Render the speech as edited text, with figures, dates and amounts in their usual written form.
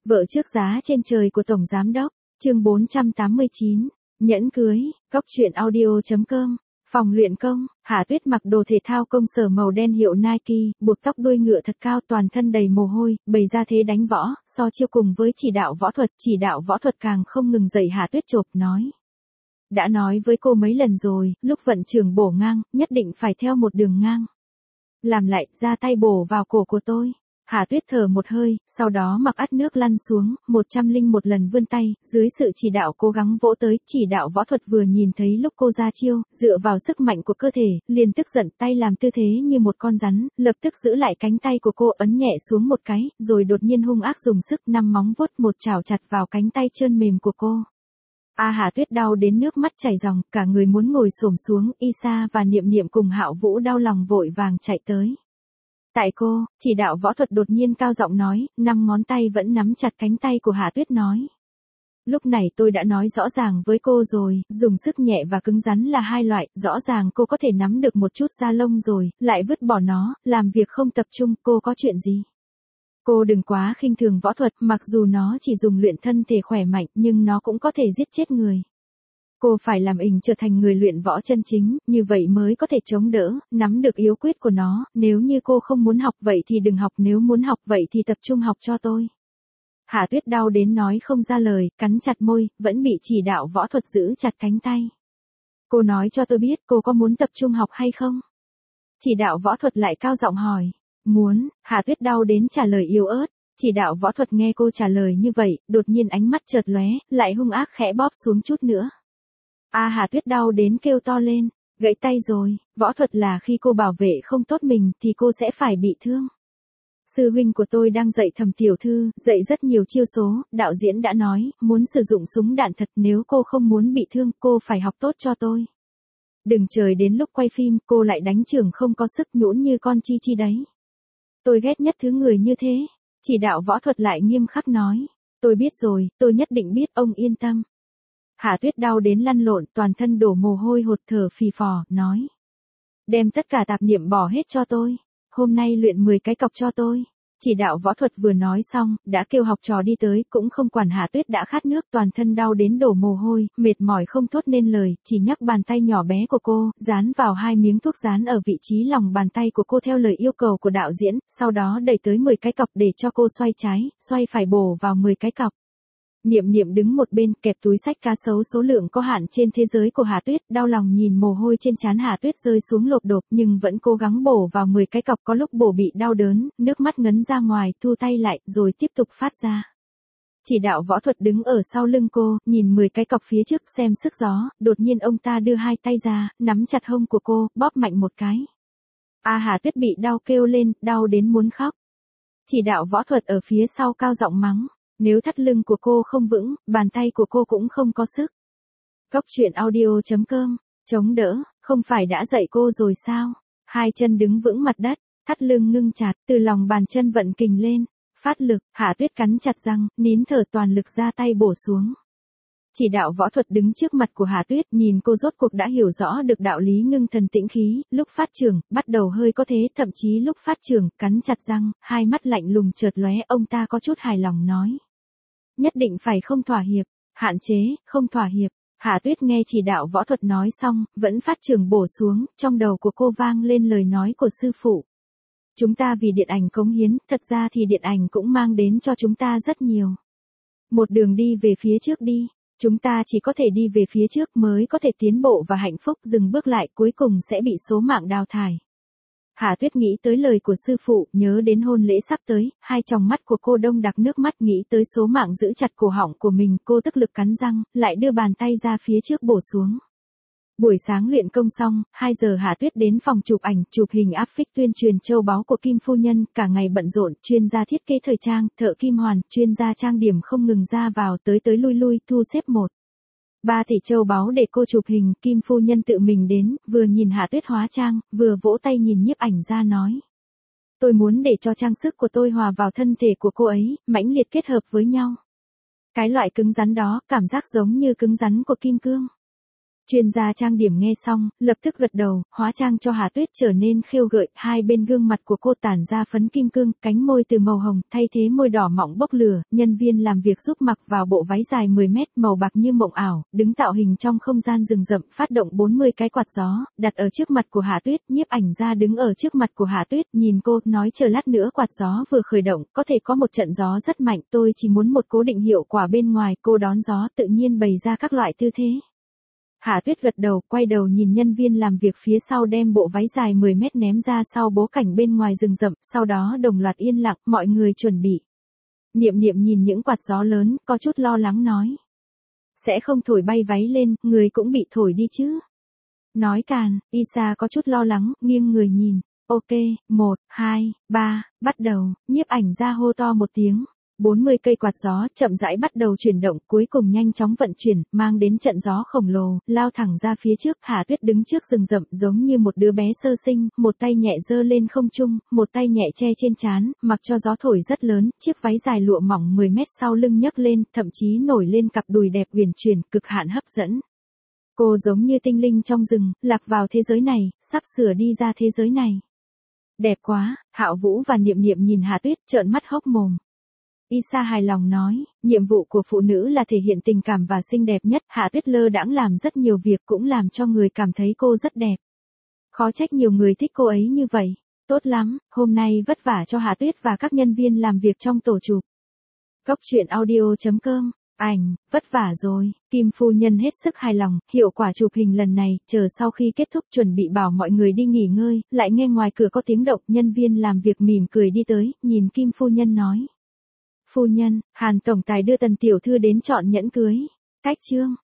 Vợ trước giá trên trời của Tổng Giám Đốc, chương 489, nhẫn cưới, cóc truyện audio.com, phòng luyện công, Hạ Tuyết mặc đồ thể thao công sở màu đen hiệu Nike, buộc tóc đuôi ngựa thật cao toàn thân đầy mồ hôi, bày ra thế đánh võ, so chiêu cùng với chỉ đạo võ thuật càng không ngừng dạy Hạ Tuyết chộp nói. Đã nói với cô mấy lần rồi, lúc vận trưởng bổ ngang, nhất định phải theo một đường ngang. Làm lại, ra tay bổ vào cổ của tôi. Hạ Tuyết thở một hơi, sau đó mặc ắt nước lăn xuống, 101 lần vươn tay, dưới sự chỉ đạo cố gắng vỗ tới, chỉ đạo võ thuật vừa nhìn thấy lúc cô ra chiêu, dựa vào sức mạnh của cơ thể, liền tức giận tay làm tư thế như một con rắn, lập tức giữ lại cánh tay của cô ấn nhẹ xuống một cái, rồi đột nhiên hung ác dùng sức 5 móng vuốt một chảo chặt vào cánh tay trơn mềm của cô. Hạ Tuyết đau đến nước mắt chảy ròng, cả người muốn ngồi xổm xuống, Isa và Niệm Niệm cùng Hạo Vũ đau lòng vội vàng chạy tới. Tại cô, chỉ đạo võ thuật đột nhiên cao giọng nói, 5 ngón tay vẫn nắm chặt cánh tay của Hạ Tuyết nói. Lúc này tôi đã nói rõ ràng với cô rồi, dùng sức nhẹ và cứng rắn là hai loại, rõ ràng cô có thể nắm được một chút da lông rồi, lại vứt bỏ nó, làm việc không tập trung, cô có chuyện gì? Cô đừng quá khinh thường võ thuật, mặc dù nó chỉ dùng luyện thân thể khỏe mạnh, nhưng nó cũng có thể giết chết người. Cô phải làm trở thành người luyện võ chân chính, như vậy mới có thể chống đỡ, nắm được yếu quyết của nó, nếu như cô không muốn học vậy thì đừng học, nếu muốn học vậy thì tập trung học cho tôi. Hạ Tuyết đau đến nói không ra lời, cắn chặt môi, vẫn bị chỉ đạo võ thuật giữ chặt cánh tay. Cô nói cho tôi biết cô có muốn tập trung học hay không? Chỉ đạo võ thuật lại cao giọng hỏi. Muốn, Hạ Tuyết đau đến trả lời yếu ớt. Chỉ đạo võ thuật nghe cô trả lời như vậy, đột nhiên ánh mắt chợt lóe, lại hung ác khẽ bóp xuống chút nữa. Hạ Tuyết đau đến kêu to lên, gãy tay rồi, võ thuật là khi cô bảo vệ không tốt mình thì cô sẽ phải bị thương. Sư huynh của tôi đang dạy Thẩm tiểu thư, dạy rất nhiều chiêu số, đạo diễn đã nói, muốn sử dụng súng đạn thật, nếu cô không muốn bị thương, cô phải học tốt cho tôi. Đừng chờ đến lúc quay phim, cô lại đánh chưởng không có sức, nhũn như con chi chi đấy. Tôi ghét nhất thứ người như thế. Chỉ đạo võ thuật lại nghiêm khắc nói. Tôi biết rồi, tôi nhất định biết, ông yên tâm. Hạ Tuyết đau đến lăn lộn, toàn thân đổ mồ hôi hột thở phì phò, nói. Đem tất cả tạp niệm bỏ hết cho tôi. Hôm nay luyện 10 cái cọc cho tôi. Chỉ đạo võ thuật vừa nói xong, đã kêu học trò đi tới, cũng không quản Hạ Tuyết đã khát nước, toàn thân đau đến đổ mồ hôi, mệt mỏi không thốt nên lời, chỉ nhấc bàn tay nhỏ bé của cô, dán vào 2 miếng thuốc dán ở vị trí lòng bàn tay của cô theo lời yêu cầu của đạo diễn, sau đó đẩy tới 10 cái cọc để cho cô xoay trái, xoay phải bổ vào 10 cái cọc. Niệm Niệm đứng một bên, kẹp túi xách cá sấu số lượng có hạn trên thế giới của Hạ Tuyết, đau lòng nhìn mồ hôi trên trán Hạ Tuyết rơi xuống lộp đột, nhưng vẫn cố gắng bổ vào 10 cái cọc, có lúc bổ bị đau đớn, nước mắt ngấn ra ngoài, thu tay lại, rồi tiếp tục phát ra. Chỉ đạo võ thuật đứng ở sau lưng cô, nhìn 10 cái cọc phía trước xem sức gió, đột nhiên ông ta đưa hai tay ra, nắm chặt hông của cô, bóp mạnh một cái. Hạ Tuyết bị đau kêu lên, đau đến muốn khóc. Chỉ đạo võ thuật ở phía sau cao giọng mắng. Nếu thắt lưng của cô không vững, bàn tay của cô cũng không có sức. Cóc truyện audio.com, chống đỡ, không phải đã dạy cô rồi sao? Hai chân đứng vững mặt đất, thắt lưng ngưng chặt, từ lòng bàn chân vận kình lên, phát lực, Hạ Tuyết cắn chặt răng, nín thở toàn lực ra tay bổ xuống. Chỉ đạo võ thuật đứng trước mặt của Hạ Tuyết, nhìn cô rốt cuộc đã hiểu rõ được đạo lý ngưng thần tĩnh khí, lúc phát trưởng, bắt đầu hơi có thế, thậm chí lúc phát trưởng, cắn chặt răng, hai mắt lạnh lùng chợt lóe, ông ta có chút hài lòng nói. Nhất định phải không thỏa hiệp, hạn chế, không thỏa hiệp. Hạ Tuyết nghe chỉ đạo võ thuật nói xong, vẫn phát trưởng bổ xuống, trong đầu của cô vang lên lời nói của sư phụ. Chúng ta vì điện ảnh cống hiến, thật ra thì điện ảnh cũng mang đến cho chúng ta rất nhiều. Một đường đi về phía trước đi. Chúng ta chỉ có thể đi về phía trước mới có thể tiến bộ và hạnh phúc, dừng bước lại cuối cùng sẽ bị số mạng đào thải. Hạ Tuyết nghĩ tới lời của sư phụ, nhớ đến hôn lễ sắp tới, hai tròng mắt của cô đông đặc nước mắt, nghĩ tới số mạng giữ chặt cổ họng của mình, cô tức lực cắn răng, lại đưa bàn tay ra phía trước bổ xuống. Buổi sáng luyện công xong, 2 giờ Hạ Tuyết đến phòng chụp ảnh, chụp hình áp phích tuyên truyền châu báu của Kim phu nhân, cả ngày bận rộn, chuyên gia thiết kế thời trang, thợ kim hoàn, chuyên gia trang điểm không ngừng ra vào, tới lui lui, thu xếp 1-3 tỷ châu báu để cô chụp hình, Kim phu nhân tự mình đến, vừa nhìn Hạ Tuyết hóa trang, vừa vỗ tay nhìn nhiếp ảnh ra nói. Tôi muốn để cho trang sức của tôi hòa vào thân thể của cô ấy, mãnh liệt kết hợp với nhau. Cái loại cứng rắn đó, cảm giác giống như cứng rắn của kim cương. Chuyên gia trang điểm nghe xong, lập tức gật đầu, hóa trang cho Hà Tuyết trở nên khêu gợi, hai bên gương mặt của cô tản ra phấn kim cương, cánh môi từ màu hồng, thay thế môi đỏ mọng bốc lửa, nhân viên làm việc giúp mặc vào bộ váy dài 10 mét, màu bạc như mộng ảo, đứng tạo hình trong không gian rừng rậm, phát động 40 cái quạt gió, đặt ở trước mặt của Hà Tuyết, nhiếp ảnh ra đứng ở trước mặt của Hà Tuyết, nhìn cô, nói chờ lát nữa quạt gió vừa khởi động, có thể có một trận gió rất mạnh, tôi chỉ muốn một cố định hiệu quả bên ngoài, cô đón gió, tự nhiên bày ra các loại tư thế. Hà Tuyết gật đầu, quay đầu nhìn nhân viên làm việc phía sau đem bộ váy dài 10 mét ném ra sau bố cảnh bên ngoài rừng rậm, sau đó đồng loạt yên lặng, mọi người chuẩn bị. Niệm Niệm nhìn những quạt gió lớn, có chút lo lắng nói. Sẽ không thổi bay váy lên, người cũng bị thổi đi chứ. Nói càn, Isa có chút lo lắng, nghiêng người nhìn. Ok, 1, 2, 3, bắt đầu, nhiếp ảnh ra hô to một tiếng. 40 cây quạt gió chậm rãi bắt đầu chuyển động, cuối cùng nhanh chóng vận chuyển, mang đến trận gió khổng lồ, lao thẳng ra phía trước. Hà Tuyết đứng trước rừng rậm giống như một đứa bé sơ sinh, một tay nhẹ giơ lên không trung, một tay nhẹ che trên trán, mặc cho gió thổi rất lớn, chiếc váy dài lụa mỏng 10 mét sau lưng nhấc lên, thậm chí nổi lên cặp đùi đẹp uyển chuyển, cực hạn hấp dẫn. Cô giống như tinh linh trong rừng, lạc vào thế giới này, sắp sửa đi ra thế giới này. Đẹp quá, Hạo Vũ và Niệm Niệm nhìn Hà Tuyết trợn mắt hốc mồm. Isa hài lòng nói, nhiệm vụ của phụ nữ là thể hiện tình cảm và xinh đẹp nhất. Hà Tuyết lơ đãng làm rất nhiều việc cũng làm cho người cảm thấy cô rất đẹp. Khó trách nhiều người thích cô ấy như vậy. Tốt lắm, hôm nay vất vả cho Hà Tuyết và các nhân viên làm việc trong tổ chụp. Góc truyện audio.com, ảnh, vất vả rồi. Kim phu nhân hết sức hài lòng, hiệu quả chụp hình lần này, chờ sau khi kết thúc chuẩn bị bảo mọi người đi nghỉ ngơi, lại nghe ngoài cửa có tiếng động, nhân viên làm việc mỉm cười đi tới, nhìn Kim phu nhân nói. Phu nhân, Hàn tổng tài đưa Tần tiểu thư đến chọn nhẫn cưới. Cách chương